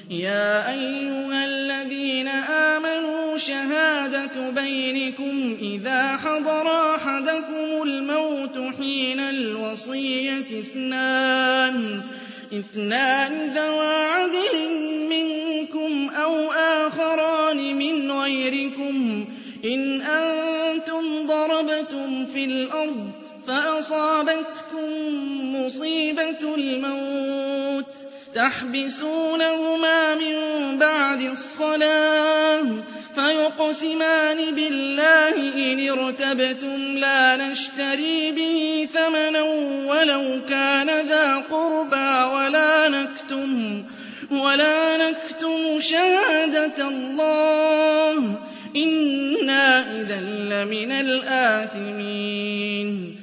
يَا أَيُّهَا الَّذِينَ آمَنُوا شَهَادَةُ بَيْنِكُمْ إِذَا حَضَرَ أَحَدَكُمُ الْمَوْتُ حِينَ الْوَصِيَّةِ اثْنَانِ ذَوَا عَدْلٍ مِّنكُمْ أَوْ آخَرَانِ مِنْ غَيْرِكُمْ إِنْ أَنتُمْ ضَرَبْتُمْ فِي الْأَرْضِ فَأَصَابَتْكُم مُّصِيبَةُ الْمَوْتِ تَحْبِسُونَهُمَا مِن بَعْدِ الصَّلَاةِ فَيُقْسِمَانِ بِاللَّهِ إِنِ ارْتَبْتُمْ لَا نَشْتَرِي بِهِ ثَمَنًا وَلَوْ كَانَ ذَا قُرْبَىٰ وَلَا نَكْتُمُ شَهَادَةَ اللَّهِ إِنَّا إِذًا لَّمِنَ الْآثِمِينَ